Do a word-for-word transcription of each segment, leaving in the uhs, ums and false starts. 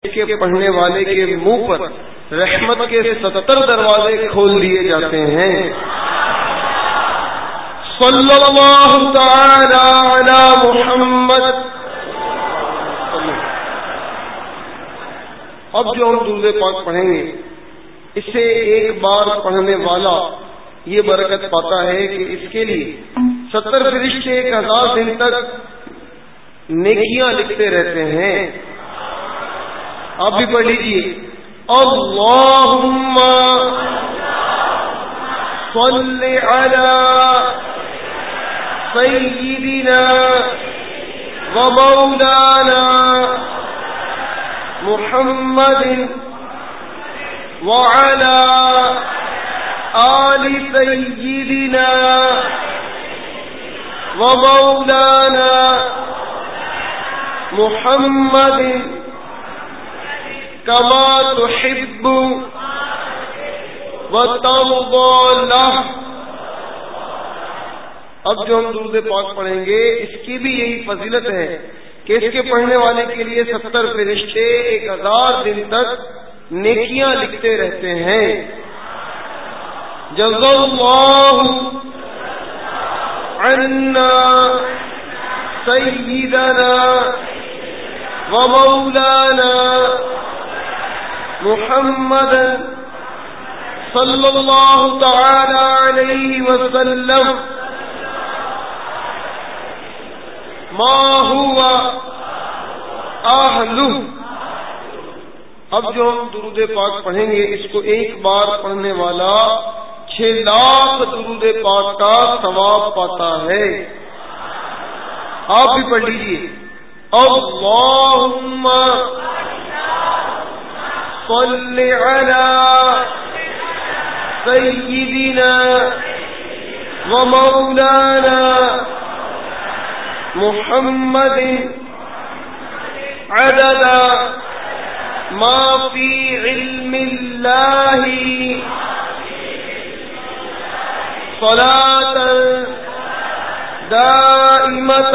کے پڑھنے والے کے منہ پر رحمت کے ستر دروازے کھول دیے جاتے ہیں۔ صلی اللہ تعالی علی محمد۔ اب جو ہم درود پاک پڑھیں گے اسے ایک بار پڑھنے والا یہ برکت پاتا ہے کہ اس کے لیے ستر فرشتے ایک ہزار دن تک نیکیاں لکھتے رہتے ہیں۔ آپ بھی پڑھ لیجیے، اللہم صل علی سیدنا و مولانا محمد وعلی آل سیدنا و مولانا محمد کما تحب وترضى له۔ اب جو ہم درود پاک پڑھیں گے اس کی بھی یہی فضیلت ہے کہ اس کے پڑھنے والے کے لیے ستر فرشتے ایک ہزار دن تک نیکیاں لکھتے رہتے ہیں۔ جزا اللہ عنا سیدنا و مولانا محمد صلی اللہ تعالی علیہ وسلم ما ہوا اہلہ۔ اب جو ہم درود پاک پڑھیں گے اس کو ایک بار پڑھنے والا چھ لاکھ درود پاک کا ثواب پاتا ہے۔ آپ بھی پڑھ لیجیے، اللہم صل علی سیدنا و مولانا محمد عدد ما فی علم اللہ صلاۃ دائمۃ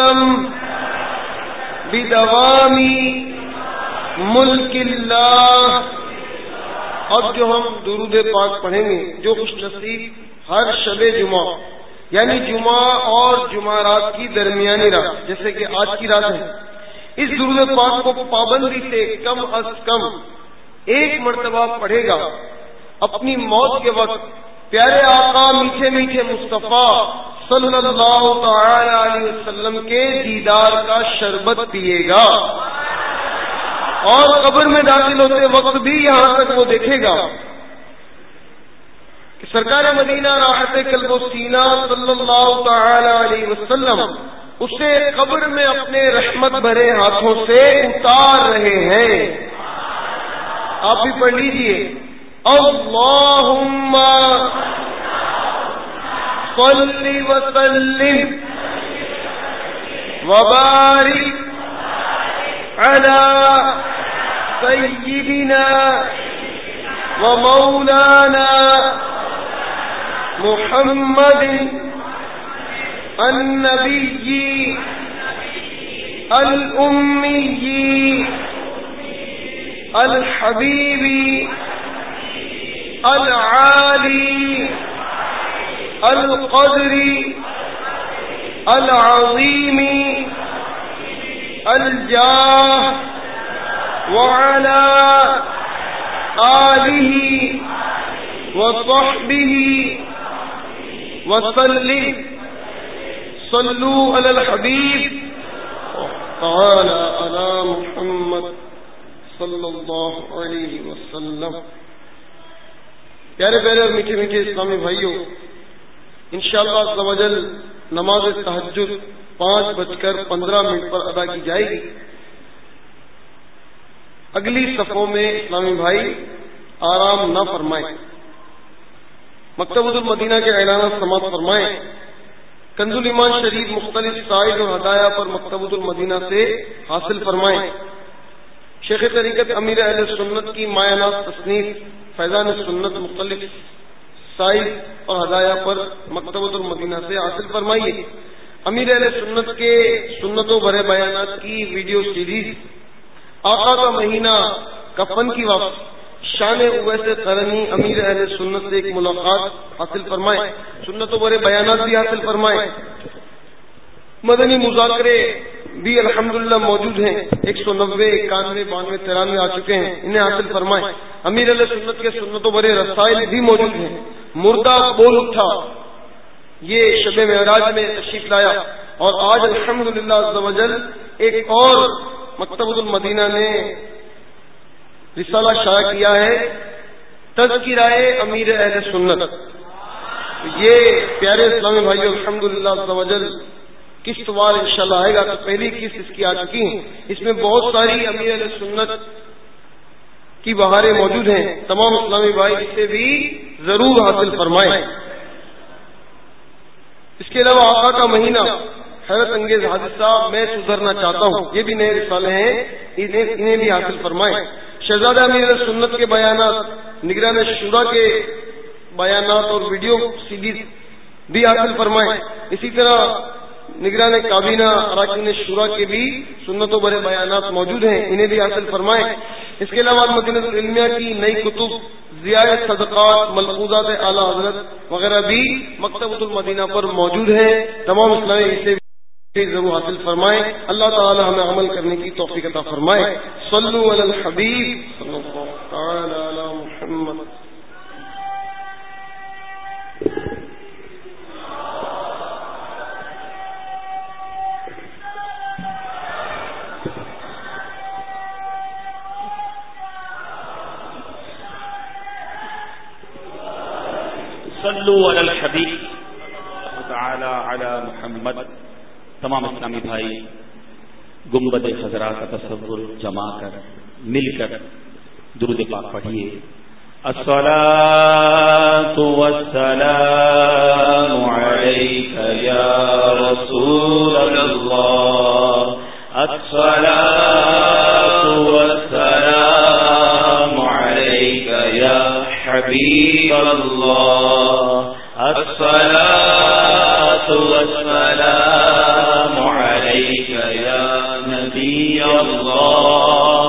بدوام ملک اللہ۔ اب جو ہم درود پاک پڑھیں گے جو خوش نصیب ہر شب جمعہ یعنی جمعہ اور جمعرات کی درمیانی رات جیسے کہ آج کی رات ہے، اس درود پاک کو پابندی سے کم از کم ایک مرتبہ پڑھے گا، اپنی موت کے وقت پیارے آقا میٹھے میٹھے مصطفیٰ صلی اللہ تعالی علیہ وسلم کے دیدار کا شربت پیے گا، اور قبر میں داخل ہوتے وقت بھی یہاں تک وہ دیکھے گا کہ سرکار مدینہ راحت قلب و سینہ صلی اللہ تعالی علیہ وسلم اسے قبر میں اپنے رحمت بھرے ہاتھوں سے اتار رہے ہیں۔ آپ بھی پڑھ لیجیے، اللہم صل وسلم وبارک علی سیدنا و مولانا محمد النبی الامی الحبیب العالی القدر العظیم الجاہ وعلى آلہ وصحبہ وسلم۔ صلوا علی الحبیب تعالی علی محمد صلی اللہ علیہ وسلم۔ پیارے پیارے اور میٹھے میٹھے اسلامی بھائیوں، انشاءاللہ عز و جل نماز تہجد پانچ بج کر پندرہ منٹ پر ادا کی جائے گی۔ اگلی صفوں میں اسلامی بھائی آرام نہ فرمائیں، مکتبۃ المدینہ کے اعلانات سماعت فرمائیں۔ کنز الایمان شریف مختلف سائل اور ہدایہ پر مکتبۃ المدینہ سے حاصل فرمائیں۔ شیخ طریقت امیر اہل سنت کی مایانات تصنیف فیضان سنت مختلف سائل اور ہدایہ پر مکتبۃ المدینہ سے حاصل فرمائیے۔ امیر اہل سنت کے سنتوں بھرے بیانات کی ویڈیو سیریز آقا کا مہینہ کفن کی واپسی، شان اویس قرنی امیر اہل سنت سے ایک ملاقات حاصل فرمائے، سنتوں برے بیانات بھی حاصل فرمائے، مدنی مذاکرے بھی الحمدللہ موجود ہیں، ایک سو نبے اکانوے بانوے ترانوے آ چکے ہیں، انہیں حاصل فرمائے۔ امیر اہل سنت کے سنتوں برے رسائل بھی موجود ہیں، مردہ بول اٹھا یہ شب معراج میں تشریف لایا، اور آج الحمدللہ عز و جل ایک اور مکتبۃ المدینہ نے رسالہ شائع کیا ہے، تذکرہ امیر اہل سنت۔ یہ پیارے اسلامی بھائیو الحمدللہ عز و جل قسط وار انشاءاللہ آئے گا، تو پہلی قسط اس کی آ چکی ہیں، اس میں بہت ساری امیر اہل سنت کی بہاریں موجود ہیں، تمام اسلامی بھائی اسے بھی ضرور حاصل فرمائیں۔ اس کے علاوہ آقا کا مہینہ، حیرت انگیز حادثہ، میں سدھرنا چاہتا ہوں، یہ بھی نئے رسالے ہیں، انہیں انہیں بھی حاصل فرمائیں۔ شہزادہ امیر سنت کے بیانات، نگران شورا کے بیانات اور ویڈیو سیریز بھی حاصل فرمائیں۔ اسی طرح نگران کابینہ اراکین شورا کے بھی سنتوں برے بیانات موجود ہیں، انہیں بھی حاصل فرمائیں۔ اس کے علاوہ مدینہ العلمیہ کی نئی کتب، ضیاء صدقات، ملفوظات اعلی حضرت وغیرہ بھی مکتبۃ المدینہ پر موجود ہیں، تمام اسلامی اسے ضرور حاصل فرمائیں۔ اللہ تعالی ہمیں عمل کرنے کی توفیق عطا فرمائے۔ صلو علی الحبیب صلی اللہ تعالی علی محمد۔ صلو علی الحبیب تعالی علی محمد۔ تمام اسلامی بھائی گنبد خضرا کا تصور جما کر مل کر درود پاک پڑھیے۔ الصلاۃ والسلام علیک یا رسول اللہ، الصلاۃ والسلام علیک یا حبیب اللہ، الصلاۃ والسلام علیک یا نبی اللہ،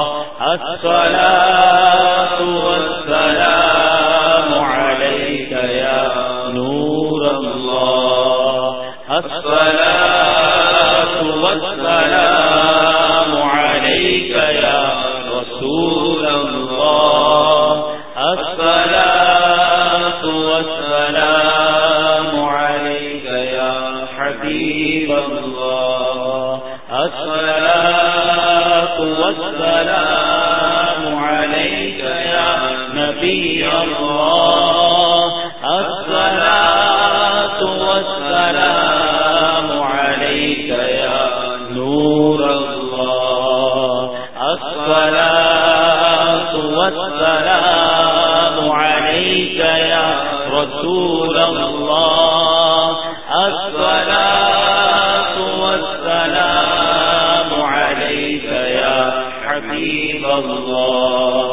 الصلاۃ والسلام علیک یا نور اللہ، الصلاۃ والسلام علیک یا رسول اللہ، الصلاۃ والسلام علیک یا حبیب اللہ، الصلاۃ والسلام علیک یا نبی اللہ، الصلاۃ والسلام علیک یا نور اللہ، الصلاۃ والسلام علیک یا رسول اللہ، الصلاۃ والسلام علیک یا حبیب اللہ،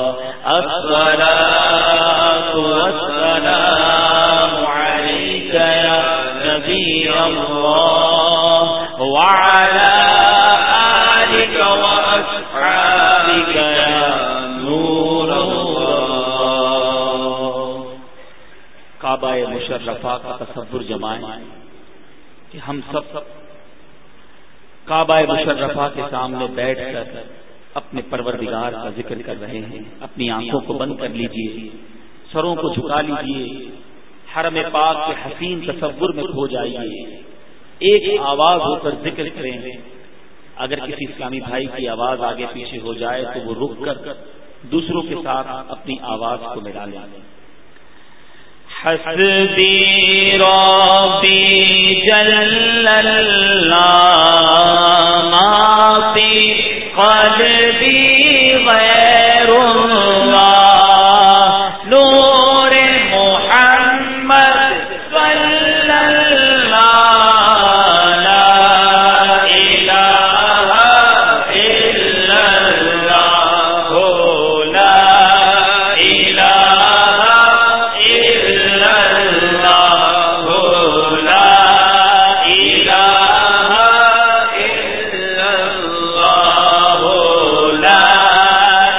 الصلاۃ والسلام علیک یا نبی اللہ، وعلی آلک واصحابک یا نور اللہ۔ کعبہ مشرفہ کا تصور جمائیں کہ ہم سب کعبہ مشرفہ کے سامنے بیٹھ کر اپنے پروردگار کا ذکر کر رہے ہیں۔ اپنی آنکھوں کو بند کر لیجئے، سروں کو جھکا لیجئے، حرم پاک کے حسین تصور میں کھو جائیے، ایک آواز ہو کر ذکر کریں۔ اگر کسی اسلامی بھائی کی آواز آگے پیچھے ہو جائے تو وہ رک کر دوسروں کے ساتھ اپنی آواز کو ملا لیں۔ حسبی ربی جل اللہ ما فی قلبی غیر اللہ، نور محمد صلی اللہ، لا الہ الا اللہ، لا الہ الا اللہ، لا الہ الا اللہ، لا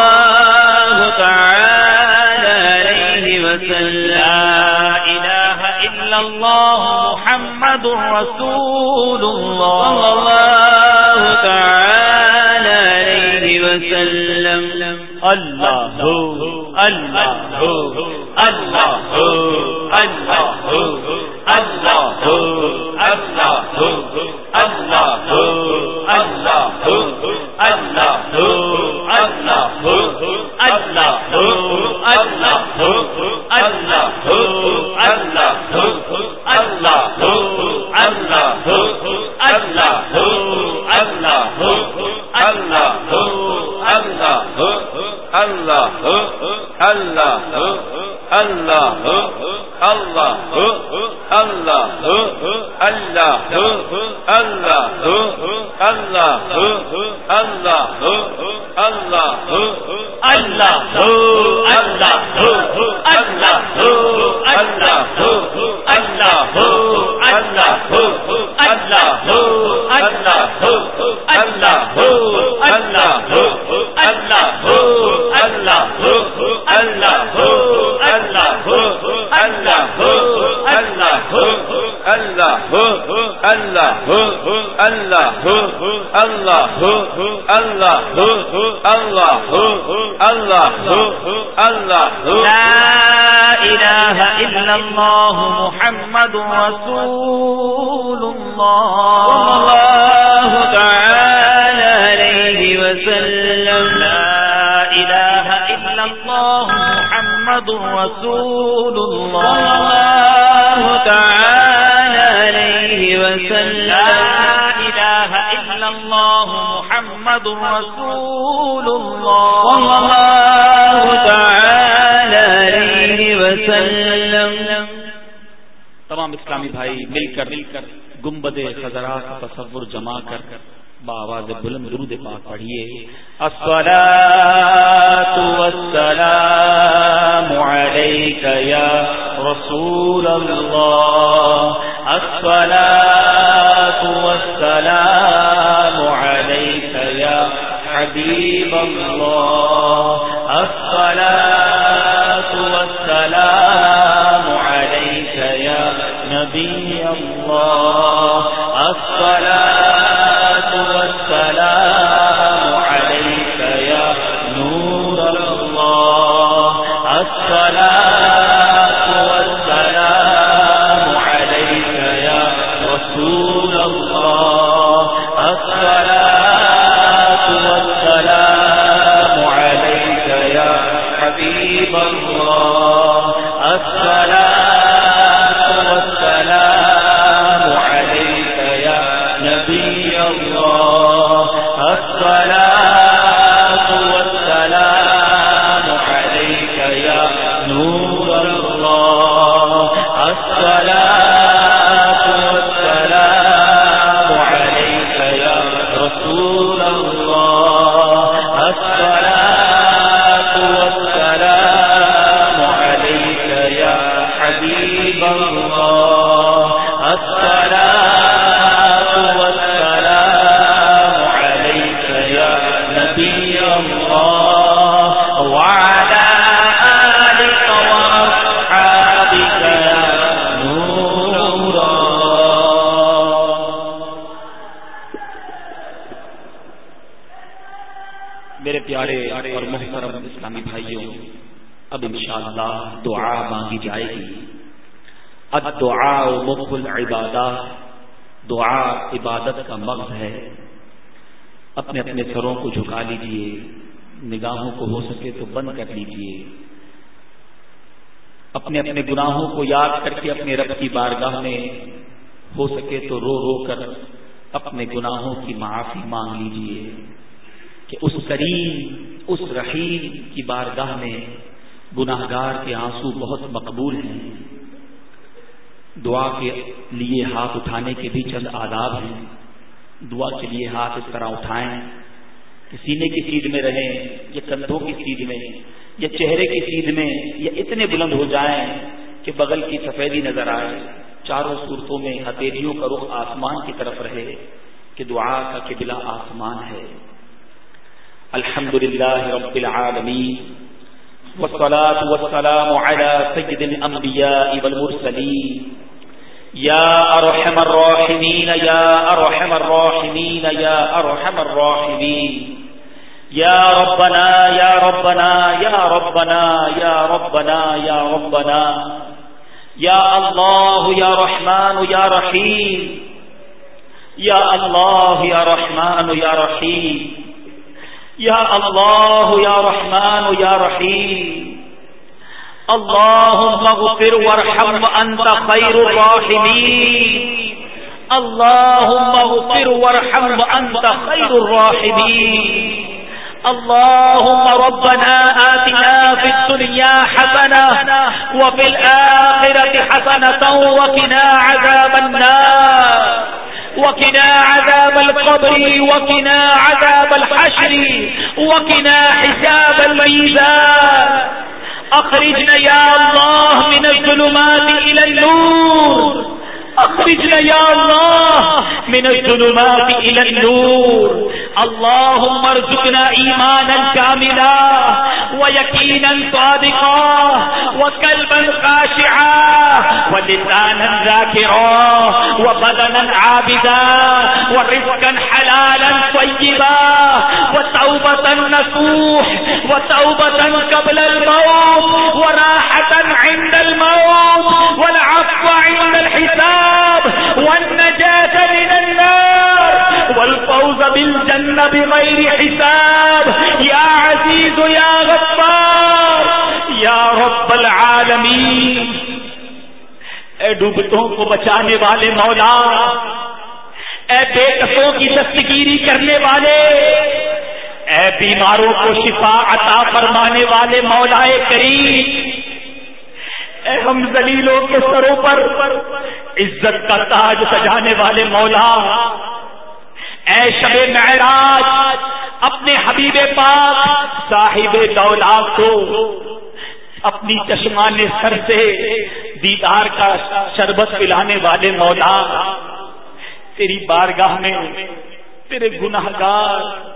محمد رسول الله صلى الله تعالى عليه وسلم الله الله الله الله الله الله تمام اسلامی بھائی مل کر مل کر گنبد خضرا کا تصور جما کر بآواز بلند درود پاک پڑھیے. الصلاۃ والسلام علیک یا رسول اللہ، الصلاۃ والسلام علیک یا حبیب اللہ، الصلاۃ والسلام علیک یا نبی اللہ، الصلاۃ والسلام علیک یا نور اللہ، الصلاۃ والسلام علیک یا رسول اللہ، الصلاۃ والسلام علیک یا حبیب اللہ، الصلاۃ والسلام علیک یا نبی اللہ، الصلاۃ والسلام علیک یا نور اللہ، الصلاۃ والسلام علیک یا رسول اللہ، الصلاۃ والسلام علیک یا حبیب اللہ، الصلاۃ والسلام علیک یا نبی اللہ، وعلى آلك وأصحابك يا نور اللہ. میرے پیارے اور محترم اسلامی بھائیوں، اب انشاءاللہ دعا مانگی جائے گی. الدعاء مخ العبادہ، دعا عبادت کا مغز ہے. اپنے اپنے سروں کو جھکا لیجئے، نگاہوں کو ہو سکے تو بند کر لیجئے، اپنے اپنے گناہوں کو یاد کر کے اپنے رب کی بارگاہ میں ہو سکے تو رو رو کر اپنے گناہوں کی معافی مانگ لیجئے کہ اس کریم اس رحیم کی بارگاہ میں گناہگار کے آنسو بہت مقبول ہیں. دعا کے لیے ہاتھ اٹھانے کے بھی چند آداب ہیں. دعا کے لیے ہاتھ اس طرح اٹھائیں کہ سینے کی سیدھ میں رہیں یا کندھوں کی سیدھ میں یا چہرے کی سیدھ میں یا اتنے بلند ہو جائیں کہ بغل کی سفیدی نظر آئے. چاروں صورتوں میں ہتھیلیوں کا رخ آسمان کی طرف رہے کہ دعا کا قبلہ آسمان ہے. الحمدللہ رب العالمین والصلاة والسلام على سید الانبیاء والمرسلین یا ارحم الراحمین یا ارحم الراحمین یا ارحم الراحمین یا ربنا یا ربنا یا ربنا یا ربنا یا ربنا یا اللہ یا رحمان یا رحیم یا اللہ یا رحمان یا رحیم یا اللہ یا رحمان یا رحیم اللہم اغفر وارحم وانت خیر الراحمین اللہم اغفر وارحم وانت خیر الراحمین اللهم ربنا آتنا في الدنيا حسنة وفي الآخرة حسنة وقنا عذاب النار وقنا عذاب القبر وقنا عذاب الحشر وقنا حساب الميزان أخرجنا يا الله من الظلمات إلى النور أخرجنا يا الله من الظلمات إلى النور اللهم ارزقنا إيمانا كاملا ويقينا صادقا وقلبا خاشعا ولسانا ذاكرا وبدنا عابدا ورزقا حلالا طيبا وتوبة نصوح وتوبة قبل الموت وراحة عند الموت والعفو عند الحساب والنجاة من النار والفوز بالجنة بغير حساب يا عزيز يا غفار يا رب العالمين اے ڈوبتوں کو بچانے والے مولا، اے بے کسوں کی دستگیری کرنے والے، اے بیماروں کو شفا عطا فرمانے والے مولا کریم، اے ہم ذلیلوں کے سروں پر عزت کا تاج سجانے والے مولا، اے شب معراج اپنے حبیب پاک صاحب دولت کو اپنی چشمان سر سے دیدار کا شربت پلانے والے مولا، تیری بارگاہ میں تیرے گناہگار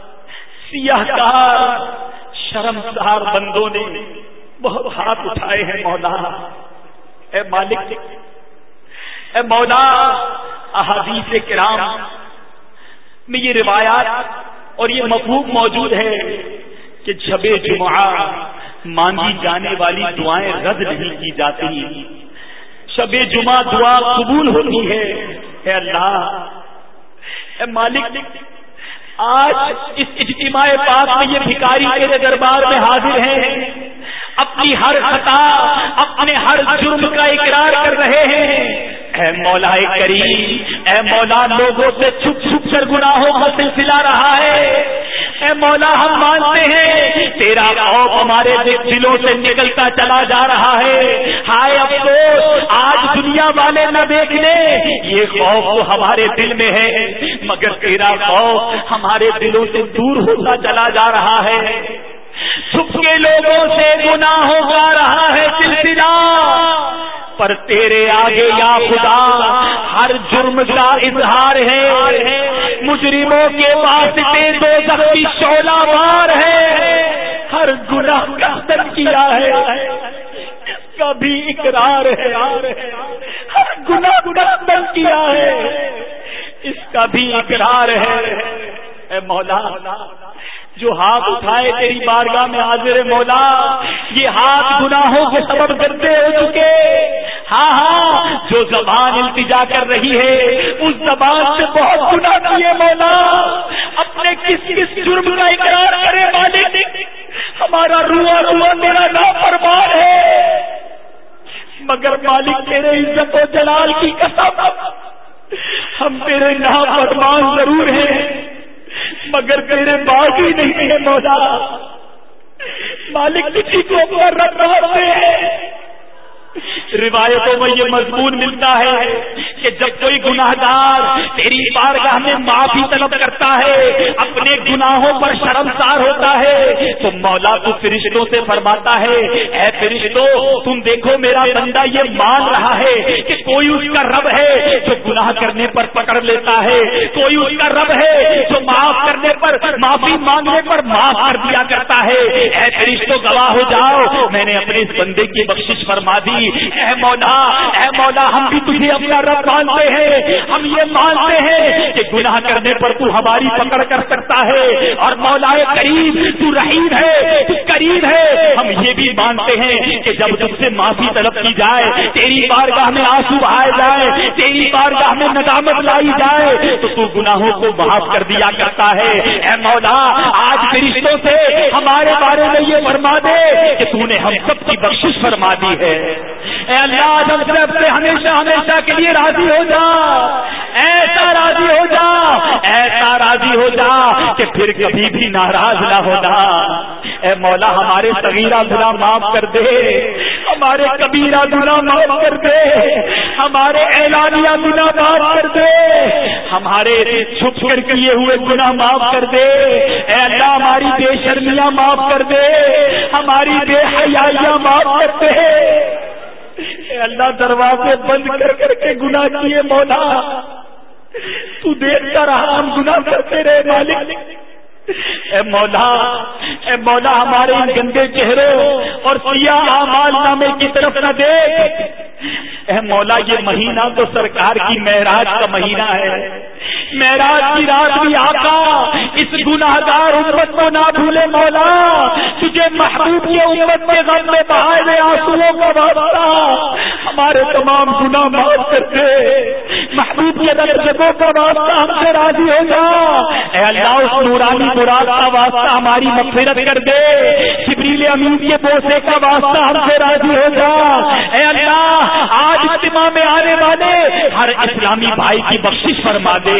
سیاہکار شرمسار بندوں نے بہت ہاتھ اٹھائے ہیں مولا۔ اے مالک، اے مولا، احادیث کرام میں یہ روایات اور یہ مفہوم موجود ہے کہ شب جمعہ مانگی جانے والی دعائیں رد نہیں کی جاتی، شب جمعہ دعا قبول ہوتی ہے۔ اے اللہ، اے مالک، آج اس اجتماع پاک میں یہ بھکاری تیرے دربار میں حاضر ہیں، اپنی ہر خطا اپنے ہر جرم کا اقرار کر رہے ہیں۔ اے مولا کریم، اے مولا، لوگوں سے چھپ چھپ کر گناہوں کا سلسلہ رہا ہے۔ اے مولا، ہم مانتے ہیں تیرا خوف ہمارے دلوں سے نکلتا چلا جا رہا ہے۔ ہائے افسوس، آج دنیا والے نہ دیکھ لیں، یہ خوف تو ہمارے دل میں ہے، مگر تیرا خوف ہمارے دلوں سے دور ہوتا چلا جا رہا ہے۔ چھپ کے لوگوں سے گناہوں کا رہا ہے سلسلہ، پر تیرے آگے یا خدا ہر جرم کا اظہار ہے۔ مجرموں کے واسطے دوزخ کی شعلہ وار ہے، ہر گناہ کا اقرار کیا ہے، اس کا بھی اقرار ہے، ہر گناہ کا اقرار کیا ہے، اس کا بھی اقرار ہے۔ اے مولا، جو ہاتھ اٹھائے تیری بارگاہ میں حاضر مولا، یہ ہاتھ گناہوں کے سبب گندے ہو چکے۔ ہاں ہاں، جو زبان التجا کر رہی ہے اس زبان سے بہت گناہ کیے مولا، اپنے کس کس جرم کا اقرار کرے مالک، ہمارا روا روا تیرا نافرمان ہے، مگر مالک تیرے عزت و جلال کی قسم ہم تیرے نافرمان ضرور ہیں، مگر تیرے باغی نہیں ہے مولا۔ مالک کسی کو اپنا رب رہتے ہیں۔ روایتوں میں یہ مضمون ملتا ہے کہ جب کوئی گناہگار تیری بارگاہ میں معافی طلب کرتا ہے، اپنے گناہوں پر شرمسار ہوتا ہے، تو مولا تو فرشتوں سے فرماتا ہے، اے فرشتوں، تم دیکھو میرا بندہ یہ مان رہا ہے کہ کوئی اس کا رب ہے جو گناہ کرنے پر پکڑ لیتا ہے، کوئی اس کا رب ہے جو معاف کرنے پر، معافی مانگنے پر معاف کر دیا کرتا ہے۔ اے فرشتوں گواہ ہو جاؤ، میں نے اپنے اس بندے کی بخشش فرما دی۔ اے اے مولا اے مولا ہم بھی تجھے اپنا رب مانتے ہیں، ہم یہ مانتے ہیں کہ گناہ کرنے پر تو ہماری پکڑ کر سکتا ہے، اور مولا کریم تو رحیم ہے، تو کریم ہے۔ ہم یہ بھی مانتے ہیں کہ جب تجھ سے معافی طلب کی جائے، تیری بارگاہ میں آنسو بہائے جائے، تیری بارگاہ میں ندامت لائی جائے تو تو گناہوں کو معاف کر دیا کرتا ہے۔ اے مولا آج فرشتوں سے ہمارے بارے میں یہ فرما دے کہ تو نے ہم سب کی بخشش فرما دی ہے۔ اے اللہ ہم سب سے ہمیشہ ہمیشہ کے لیے راضی ہو جا، ایسا راضی ہو جا، ایسا راضی ہو جا کہ پھر کبھی بھی ناراض نہ ہونا۔ اے مولا ہمارے صغیرہ گناہ معاف کر دے، ہمارے کبیرہ گناہ معاف کر دے، ہمارے اعلانیہ گناہ معاف کر دے، ہمارے چھپ کر کیے ہوئے گناہ معاف کر دے۔ اے اللہ ہماری بے شرمیاں معاف کر دے، ہماری بے حیائیاں معاف کر دے۔ اے اللہ دروازے بند کر کر کے گناہ کیے مولا، تو دیکھتا رہا ہم گناہ کرتے رہے مالک۔ اے مولا اے مولا ہمارے ان گندے چہروں اور سیاہ اعمال نامے کی طرف نہ دیکھ۔ اے مولا یہ مہینہ تو سرکار کی معراج کا مہینہ ہے، معراج کی رات بھی آقا اس گناہگار امت کو نہ بھولے مولا، تجھے محبوب کی امت کے غم میں بہائے ہوئے آنسوؤں کا واسطہ ہمارے تمام گناہ معاف کر دے، محبوب کے درجوں کا واسطہ ہم سے راضی ہو جا۔ اے اللہ اس نورانی مراد کا واسطہ ہماری مغفرت کر دے، جبریل امین کے بوسے کا واسطہ ہم سے راضی ہو جا۔ اے اللہ آج اجتماع میں آنے والے ہر اسلامی بھائی کی بخشش فرما دے۔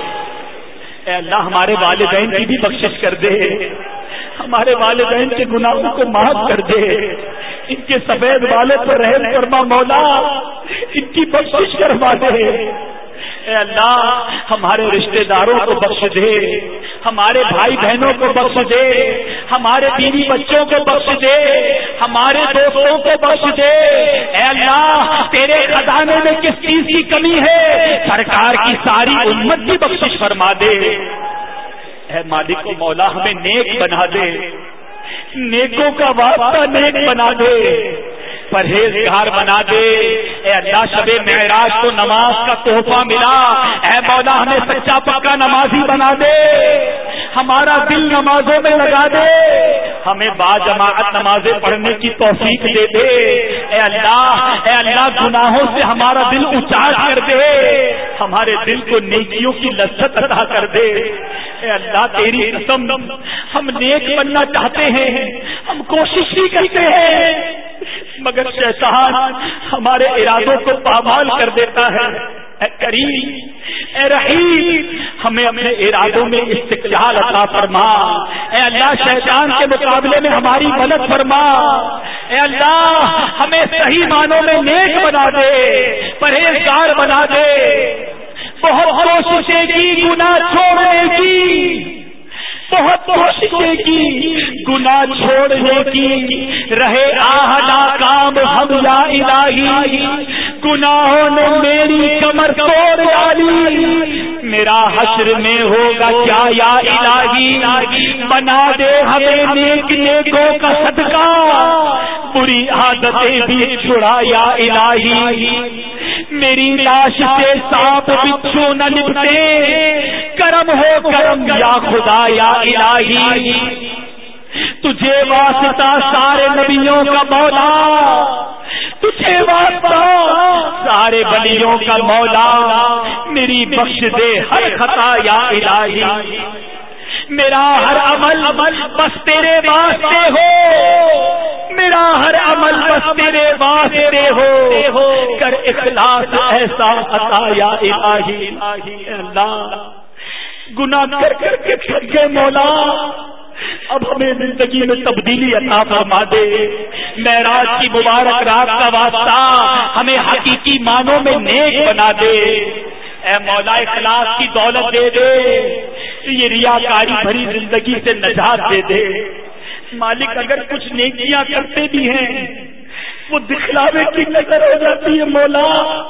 اے اللہ ہمارے والدین کی بھی بخشش کر دے، ہمارے والدین کے گناہوں کو معاف کر دے، ان کے سفید بالوں پر رحم فرما مولا، ان کی بخشش فرما دے۔ اے اللہ ہمارے رشتہ داروں کو بخش دے، ہمارے بھائی بہنوں کو بخش دے، ہمارے بیوی بچوں کو بخش دے، ہمارے دوستوں کو بخش دے۔ اے اللہ تیرے خزانے میں کس چیز کی کمی ہے، سرکار کی ساری امت کی بخشش فرما دے۔ اے مالک و مولا ہمیں نیک بنا دے، نیکوں کا واسطہ نیک بنا دے، پرہیزگار بنا دے۔ اے اللہ شب معراج کو نماز کا تحفہ ملا، اے مولا ہمیں سچا پکا نمازی بنا دے، ہمارا دل نمازوں میں لگا دے، ہمیں با جماعت نمازیں پڑھنے کی توفیق دے دے۔ اے اللہ اے اللہ گناہوں سے ہمارا دل اچاٹ کر دے، ہمارے دل کو نیکیوں کی لذت عطا کر دے۔ اے اللہ تیری قسم ہم نیک بننا چاہتے ہیں، ہم کوشش بھی کرتے ہیں، مگر شیطان ہمارے ارادوں کو پامال کر دیتا ہے۔ اے کریم اے رحیم ہمیں اپنے ارادوں میں استقلال عطا فرما۔ اے اللہ شیطان کے مقابلے میں ہماری مدد فرما۔ اے اللہ ہمیں صحیح معنوں میں نیک بنا دے، پرہیزگار بنا دے۔ بہت کوششیں کی گناہ چھوڑنے کی، بہت کوششیں کی گناہ چھوڑنے کی، رہے آہ ناکام ہم یا الہی، گناہوں نے میری کمر توڑ ڈالی، میرا حشر میں ہوگا کیا یا الہی، بنا دے ہمیں نیک نیکوں کا صدقہ، بری عادتیں بھی چھڑا یا الہی، میری لاش سے سانپ بچھو نہ نپٹے، کرم ہو کرم یا خدا یا الہی، تجھے واسطہ سارے نبیوں کا مولا، تجھے واسطہ سارے ولیوں کا مولا، میری بخش دے ہر خطا یا الہی، میرا ہر عمل بس تیرے واسطے ہو، میرا ہر عمل بس تیرے واسطے ہو، کر اخلاص ایسا عطا یا الہی۔ اللہ گناہ کر کر کے تھک گئے مولا، اب ہمیں زندگی میں تبدیلی عطا فرما دے، معراج کی مبارک رات کا واسطہ ہمیں حقیقی معنوں میں نیک بنا دے۔ اے مولا اخلاص کی دولت دے دے، یہ ریاکاری بھری زندگی سے نجات دے دے۔ مالک اگر کچھ نیکیاں کرتے بھی ہیں وہ دکھلاوے کی نظر ہو جاتی ہے مولا۔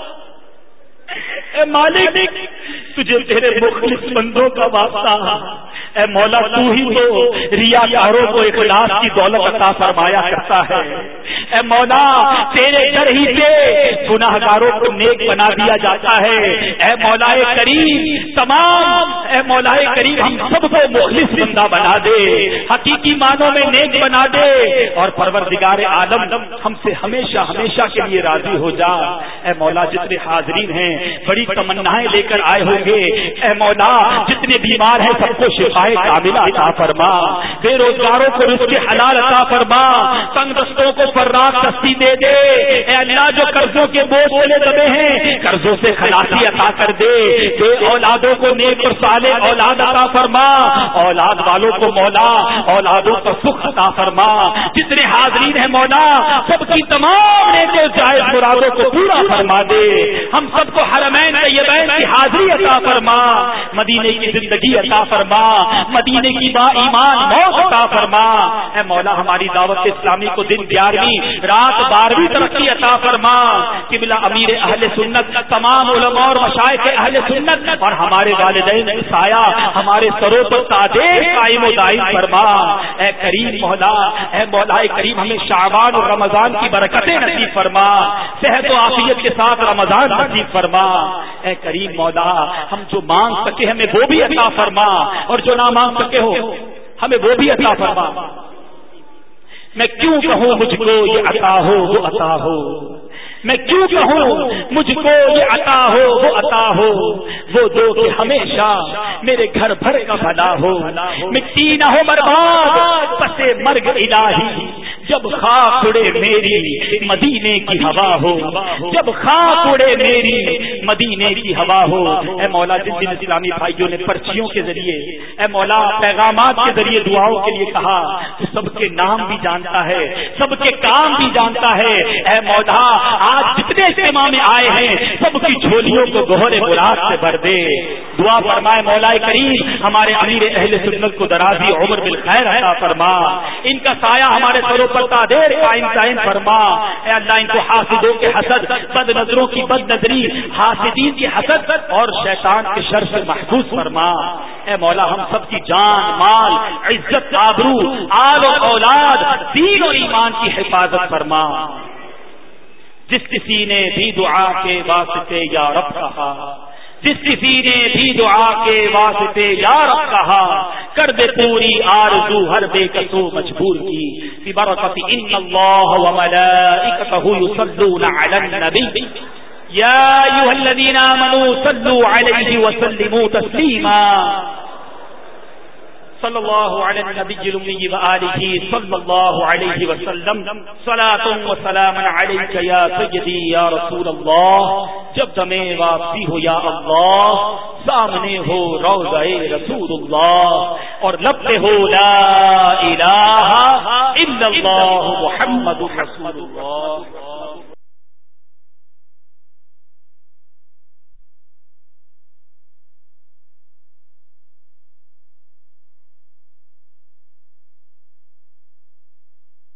اے مالک تجھے تیرے مخلص بندوں کا واسطہ، اے مولا تو ہی تو ریاکاروں کو اخلاص کی دولت عطا فرمایا کرتا ہے، اے مولا تیرے در ہی سے گناہگاروں کو نیک بنا دیا جاتا ہے. اے مولا کریم تمام اے مولا کریم ہم سب کو مخلص بندہ بنا دے, حقیقی معنوں میں نیک بنا دے, اور پروردگار عالم ہم سے ہمیشہ ہمیشہ کے لیے راضی ہو جا. اے مولا جتنے حاضرین ہیں بڑی تمنائیں لے کر آئے ہوں گے, اے مولا جتنے بیمار ہیں سب کو شفائے کاملہ عطا فرما, بے روزگاروں کو رزق حلال عطا فرما, تنگ دستوں کو فراغ دستی دے دے. اے اللہ جو قرضوں کے بوجھ سے دبے ہیں قرضوں سے خلاصی عطا کر دے, بے اولادوں کو نیک اور صالح اولاد عطا فرما, اولاد والوں کو مولا اولادوں کا سکھ عطا فرما. جتنے حاضرین ہیں مولا سب کی تمام نیک و جائز مرادوں کو پورا فرما دے. ہم سب کو حرمین طیبین کی حاضری عطا فرما, مدینے کی زندگی عطا فرما, مدینے کی با ایمان موت عطا فرما. اے مولا ہماری دعوت اسلامی کو دن گیارہویں رات بارہویں ترقی عطا فرما. قبلہ امیر اہل سنت تمام علماء اور مشائخ اہل سنت اور ہمارے والدین کی سایہ ہمارے سروں پر تاجر قائم و دائم فرما. اے کریم مولا اے مولا کریم ہمیں شعبان اور رمضان کی برکتیں نصیب فرما, صحت و عافیت کے ساتھ رمضان نصیب فرما. اے کریم مولا ہم جو مانگ سکے ہمیں وہ بھی عطا فرما, اور جو نہ مانگ سکے ہو ہمیں وہ بھی عطا فرما. میں کیوں کہوں مجھ کو یہ عطا ہو وہ عطا ہو, میں کیوں کہوں مجھ کو یہ عطا ہو وہ عطا ہو, وہ دو کہ ہمیشہ میرے گھر بھر کا بھلا ہو. مٹی نہ ہو برباد پسے مرگ الہی, جب خاک اڑے میری مدینے کی ہوا ہو, جب خاک اڑے میری مدینے کی ہوا ہو. اے مولا جن دن اسلامی بھائیوں نے پرچیوں کے ذریعے اے مولا پیغامات کے ذریعے دعاؤں کے لیے کہا تو سب کے نام بھی جانتا ہے, سب کے کام بھی جانتا ہے. اے مولا آج جتنے اجتماع میں آئے ہیں سب کی جھولیوں کو گوہر مراد سے بھر دے. دعا فرمائے مولا کریم ہمارے امیر اہل سنت کو درازی عمر بالخیر عطا فرما, ان کا سایہ ہمارے سروں پر تادیر قائم قائم فرما. اے اللہ ان کو حاسدوں کے حسد, بد نظروں کی بد نظری, حاسدین کی حسد اور شیطان کے شر سے محفوظ فرما. اے مولا ہم سب کی جان مال عزت آبرو آل اور اولاد دین اور ایمان کی حفاظت فرما. جس کسی نے بھی دعا کے واسطے یا رب کہا, جس کسی نے بھی دعا کے واسطے یا رب کہا, کر دے پوری آرزو ہر بے کسو مجبور کی. ببرکت ان اللہ وملائکتہ یصلون علی النبی یا ایھا الذین آمنوا صلوا علیہ وسلموا تسلیما. صلی اللہ علی النبی الأمی وآلہ صلی اللہ علیہ وسلم. صلاۃ و سلام علیک یا سیدی یا رسول اللہ. جب دمیں واپسی ہو یا اللہ, سامنے ہو روضہ رسول اللہ, اور لب پہ ہو لا الہ الا اللہ محمد رسول اللہ.